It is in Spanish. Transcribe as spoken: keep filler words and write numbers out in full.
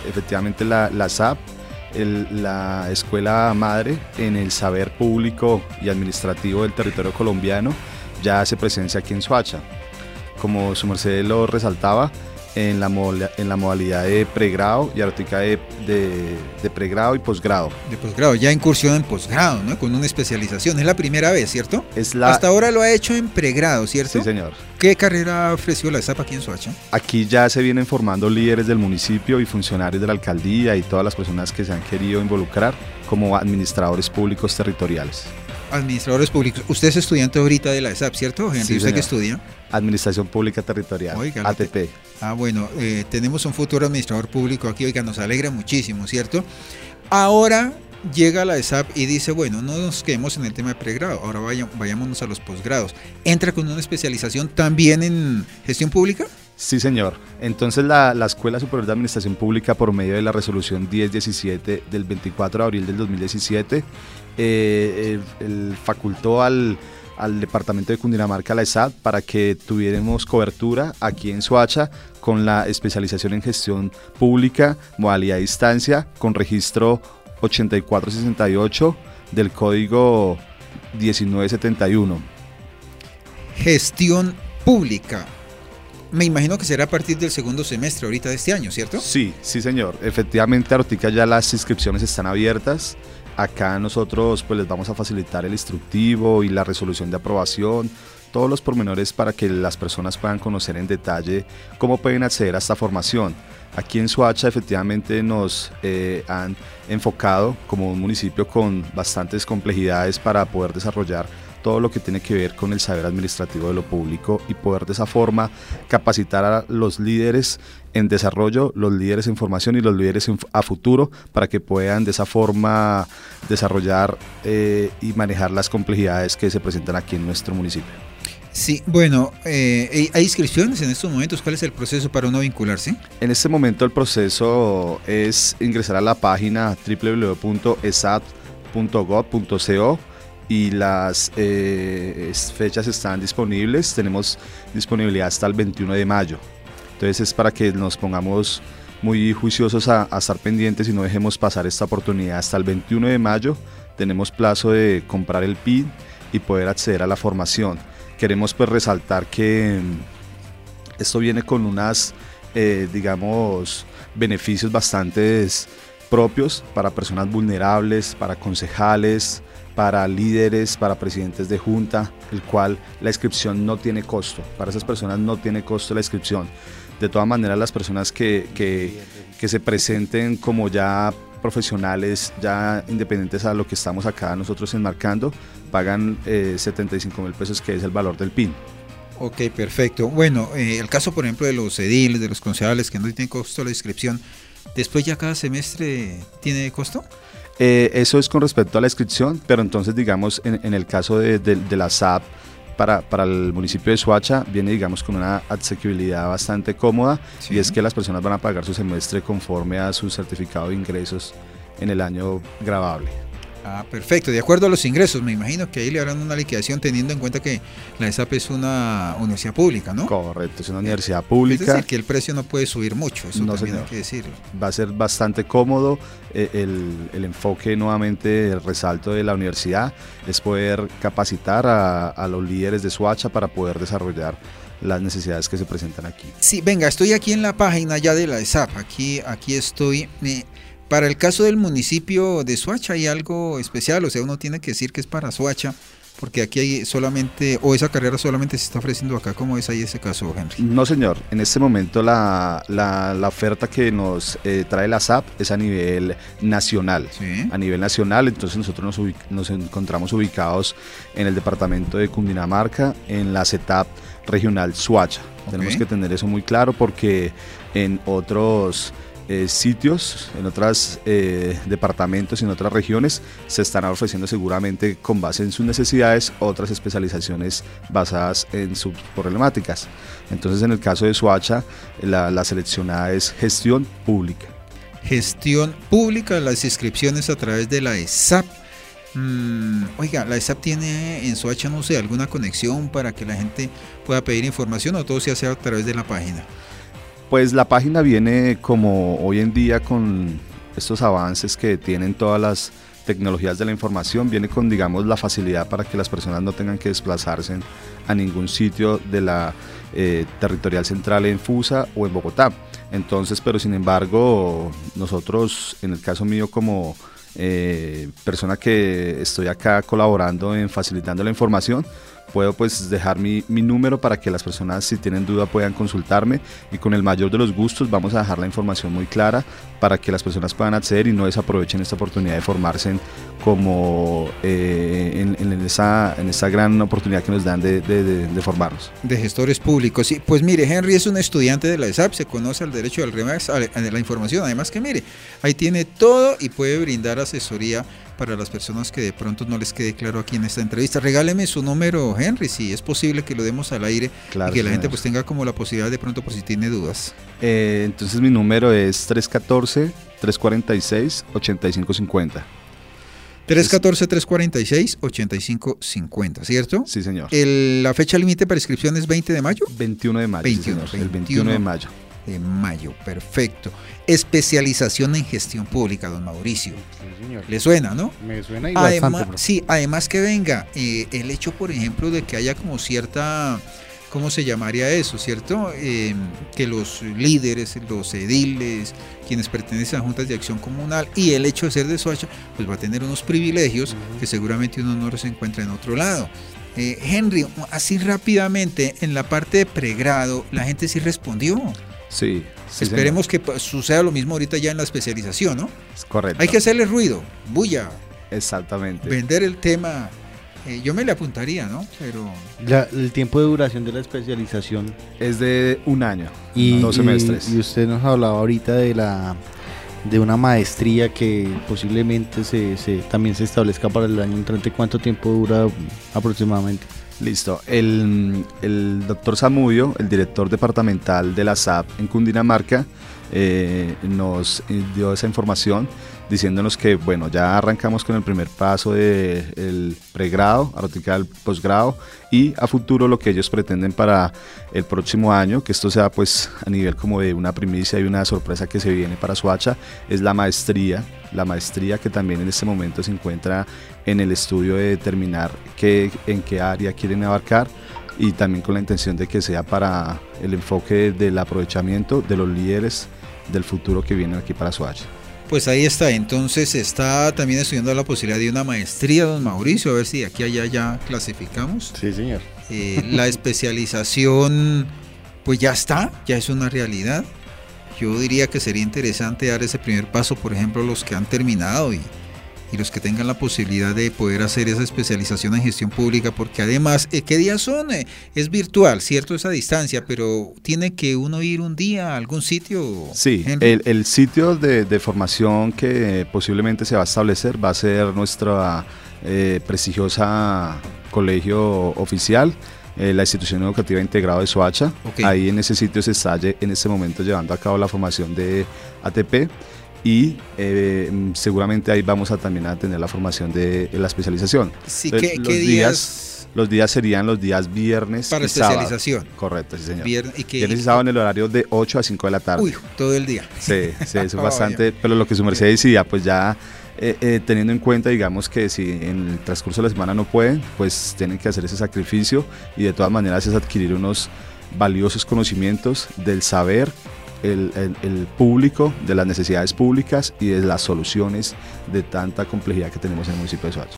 efectivamente la, la S A P, el, la escuela madre en el saber público y administrativo del territorio colombiano, ya hace presencia aquí en Soacha. Como su merced lo resaltaba, en la, en la modalidad de pregrado y ahorita de, de, de pregrado y posgrado. De posgrado, ya incursión en posgrado, ¿no? Con una especialización. Es la primera vez, ¿cierto? Es la... Hasta ahora lo ha hecho en pregrado, ¿cierto? Sí, señor. ¿Qué carrera ha ofrecido la S A P aquí en Soacha? Aquí ya se vienen formando líderes del municipio y funcionarios de la alcaldía y todas las personas que se han querido involucrar como administradores públicos territoriales. Administradores públicos. Usted es estudiante ahorita de la S A P, ¿cierto, Henry? Sí, ¿Usted señor. qué estudia? Administración Pública Territorial, Oiga, A T P. Ah, bueno, eh, tenemos un futuro administrador público aquí, oiga, nos alegra muchísimo, ¿cierto? Ahora llega la S A P y dice, bueno, no nos quedemos en el tema de pregrado, ahora vaya, vayámonos a los posgrados. ¿Entra con una especialización también en gestión pública? Sí, señor. Entonces la, la Escuela Superior de Administración Pública, por medio de la resolución diez diecisiete del veinticuatro de abril del dos mil diecisiete, eh, el, el facultó al, al departamento de Cundinamarca, la E S A D, para que tuviéramos cobertura aquí en Soacha con la especialización en gestión pública, modalidad de distancia, con registro ochenta y cuatro sesenta y ocho del código diecinueve setenta y uno. Gestión pública. Me imagino que será a partir del segundo semestre ahorita de este año, ¿cierto? Sí, sí señor. Efectivamente, ahorita ya las inscripciones están abiertas. Acá nosotros pues les vamos a facilitar el instructivo y la resolución de aprobación, todos los pormenores para que las personas puedan conocer en detalle cómo pueden acceder a esta formación. Aquí en Soacha efectivamente nos eh, han enfocado como un municipio con bastantes complejidades para poder desarrollar todo lo que tiene que ver con el saber administrativo de lo público y poder de esa forma capacitar a los líderes en desarrollo, los líderes en formación y los líderes en, a futuro, para que puedan de esa forma desarrollar eh, y manejar las complejidades que se presentan aquí en nuestro municipio. Sí, bueno, eh, ¿hay inscripciones en estos momentos? ¿Cuál es el proceso para uno vincularse? En este momento el proceso es ingresar a la página doble u doble u doble u punto e s a t punto gob punto co y las eh, fechas están disponibles. Tenemos disponibilidad hasta el veintiuno de mayo. Entonces es para que nos pongamos muy juiciosos a, a estar pendientes y no dejemos pasar esta oportunidad. Hasta el veintiuno de mayo tenemos plazo de comprar el P I N y poder acceder a la formación. Queremos pues resaltar que esto viene con unas, eh, digamos, beneficios bastante propios para personas vulnerables, para concejales, para líderes, para presidentes de junta, el cual la inscripción no tiene costo. Para esas personas no tiene costo la inscripción. De todas maneras, las personas que, que, que se presenten como ya profesionales, ya independientes a lo que estamos acá nosotros enmarcando, pagan eh, setenta y cinco mil pesos, que es el valor del P I N. Ok, perfecto. Bueno, eh, el caso por ejemplo de los ediles, de los concejales que no tienen costo la inscripción, ¿después ya cada semestre tiene costo? Eh, eso es con respecto a la inscripción, pero entonces digamos en, en el caso de, de, de la S A P para, para el municipio de Soacha viene digamos con una asequibilidad bastante cómoda, sí. Y es que las personas van a pagar su semestre conforme a su certificado de ingresos en el año gravable. Ah, perfecto, de acuerdo a los ingresos, me imagino que ahí le harán una liquidación teniendo en cuenta que la E S A P es una universidad pública, ¿no? Correcto, es una universidad pública. Es decir, que el precio no puede subir mucho, eso no, también señor. hay que decirlo. Va a ser bastante cómodo, eh, el, el enfoque nuevamente, el resalto de la universidad es poder capacitar a, a los líderes de Soacha para poder desarrollar las necesidades que se presentan aquí. Sí, venga, estoy aquí en la página ya de la E S A P, aquí, aquí estoy... Eh, Para el caso del municipio de Soacha hay algo especial, o sea, uno tiene que decir que es para Soacha, porque aquí hay solamente, o esa carrera solamente se está ofreciendo acá. ¿Cómo es ahí ese caso, Henry? No, señor, en este momento la, la, la oferta que nos eh, trae la S A P es a nivel nacional, ¿Sí? a nivel nacional, entonces nosotros nos, ubic- nos encontramos ubicados en el departamento de Cundinamarca, en la C E T A P regional Soacha. Okay. Tenemos que tener eso muy claro porque en otros... Eh, sitios, en otros eh, departamentos y en otras regiones se están ofreciendo seguramente con base en sus necesidades otras especializaciones basadas en sus problemáticas. Entonces en el caso de Soacha la, la seleccionada es gestión pública. Gestión pública, las inscripciones a través de la E S A P. Mm, oiga, la E S A P tiene en Soacha, no sé, alguna conexión para que la gente pueda pedir información o todo se hace a través de la página. Pues la página viene como hoy en día con estos avances que tienen todas las tecnologías de la información, viene con, digamos, la facilidad para que las personas no tengan que desplazarse a ningún sitio de la eh, territorial central en Fusa o en Bogotá. Entonces, pero sin embargo, nosotros, en el caso mío como eh, persona que estoy acá colaborando en facilitando la información, puedo pues dejar mi, mi número para que las personas, si tienen duda, puedan consultarme, y con el mayor de los gustos vamos a dejar la información muy clara para que las personas puedan acceder y no desaprovechen esta oportunidad de formarse en, como eh, en, en, esa, en esa gran oportunidad que nos dan de, de, de, de formarnos. De gestores públicos, sí. Pues mire, Henry es un estudiante de la E S A P, se conoce el derecho al remix, a la información, además que mire, ahí tiene todo y puede brindar asesoría para las personas que de pronto no les quede claro aquí en esta entrevista. Regáleme su número, Henry, si es posible que lo demos al aire, claro, y que la señor. gente pues tenga como la posibilidad de pronto por si tiene dudas. Eh, entonces mi número es tres uno cuatro, tres cuatro seis, ocho cinco cinco cero. tres uno cuatro, tres cuatro seis, ocho cinco cinco cero, ¿cierto? Sí, señor. El, ¿La fecha límite para inscripción es veinte de mayo? veintiuno de mayo, veintiuno, sí, señor. El veintiuno de mayo. De mayo, perfecto. Especialización en gestión pública, don Mauricio. Sí, señor. ¿Le suena, no? Me suena y además, bastante. Bro. Sí, además que venga, eh, el hecho, por ejemplo, de que haya como cierta, ¿cómo se llamaría eso, cierto? Eh, que los líderes, los ediles, quienes pertenecen a juntas de acción comunal, y el hecho de ser de Soacha, pues va a tener unos privilegios uh-huh. que seguramente uno no los encuentra en otro lado. Eh, Henry, así rápidamente, en la parte de pregrado, la gente sí respondió. Sí, sí. Esperemos señor. que suceda lo mismo ahorita ya en la especialización, ¿no? Es correcto. Hay que hacerle ruido, bulla. Exactamente. Vender el tema. Eh, yo me le apuntaría, ¿no? Pero la, el tiempo de duración de la especialización es de un año, y dos semestres. Y, y usted nos hablaba ahorita de la de una maestría que posiblemente se, se también se establezca para el año entrante. ¿Cuánto tiempo dura aproximadamente? Listo. El, el doctor Zamudio, el director departamental de la S A P en Cundinamarca, eh, nos dio esa información diciéndonos que bueno, ya arrancamos con el primer paso del pregrado, ahorita el posgrado, y a futuro lo que ellos pretenden para el próximo año, que esto sea pues a nivel como de una primicia y una sorpresa que se viene para Soacha, es la maestría, la maestría que también en este momento se encuentra en el estudio de determinar qué, en qué área quieren abarcar, y también con la intención de que sea para el enfoque del aprovechamiento de los líderes del futuro que vienen aquí para Soacha. Pues ahí está, entonces está también estudiando la posibilidad de una maestría, don Mauricio, a ver si de aquí a allá ya clasificamos. Sí, señor. Eh, la especialización, pues ya está, ya es una realidad. Yo diría que sería interesante dar ese primer paso, por ejemplo, los que han terminado y, y los que tengan la posibilidad de poder hacer esa especialización en gestión pública, porque además, eh, ¿qué días son? Eh, es virtual, cierto, esa distancia, pero ¿tiene que uno ir un día a algún sitio? Sí, el, el sitio de, de formación que posiblemente se va a establecer va a ser nuestra eh, prestigiosa colegio oficial, eh, la Institución Educativa Integrada de Soacha. Okay. Ahí en ese sitio se está en este momento llevando a cabo la formación de A T P. Y eh, seguramente ahí vamos a también a tener la formación de, de la especialización. Sí, ¿qué, los ¿qué días? días? Los días serían los días viernes para y especialización. Sábado. Correcto, sí señor. Viernes y, qué, viernes y sábado en el horario de ocho a cinco de la tarde. Uy, todo el día. Sí, sí, eso es bastante, pero lo que su merced decía, pues ya eh, eh, teniendo en cuenta, digamos que si en el transcurso de la semana no pueden, pues tienen que hacer ese sacrificio, y de todas maneras es adquirir unos valiosos conocimientos del saber El, el, el público, de las necesidades públicas y de las soluciones de tanta complejidad que tenemos en el municipio de Soacha.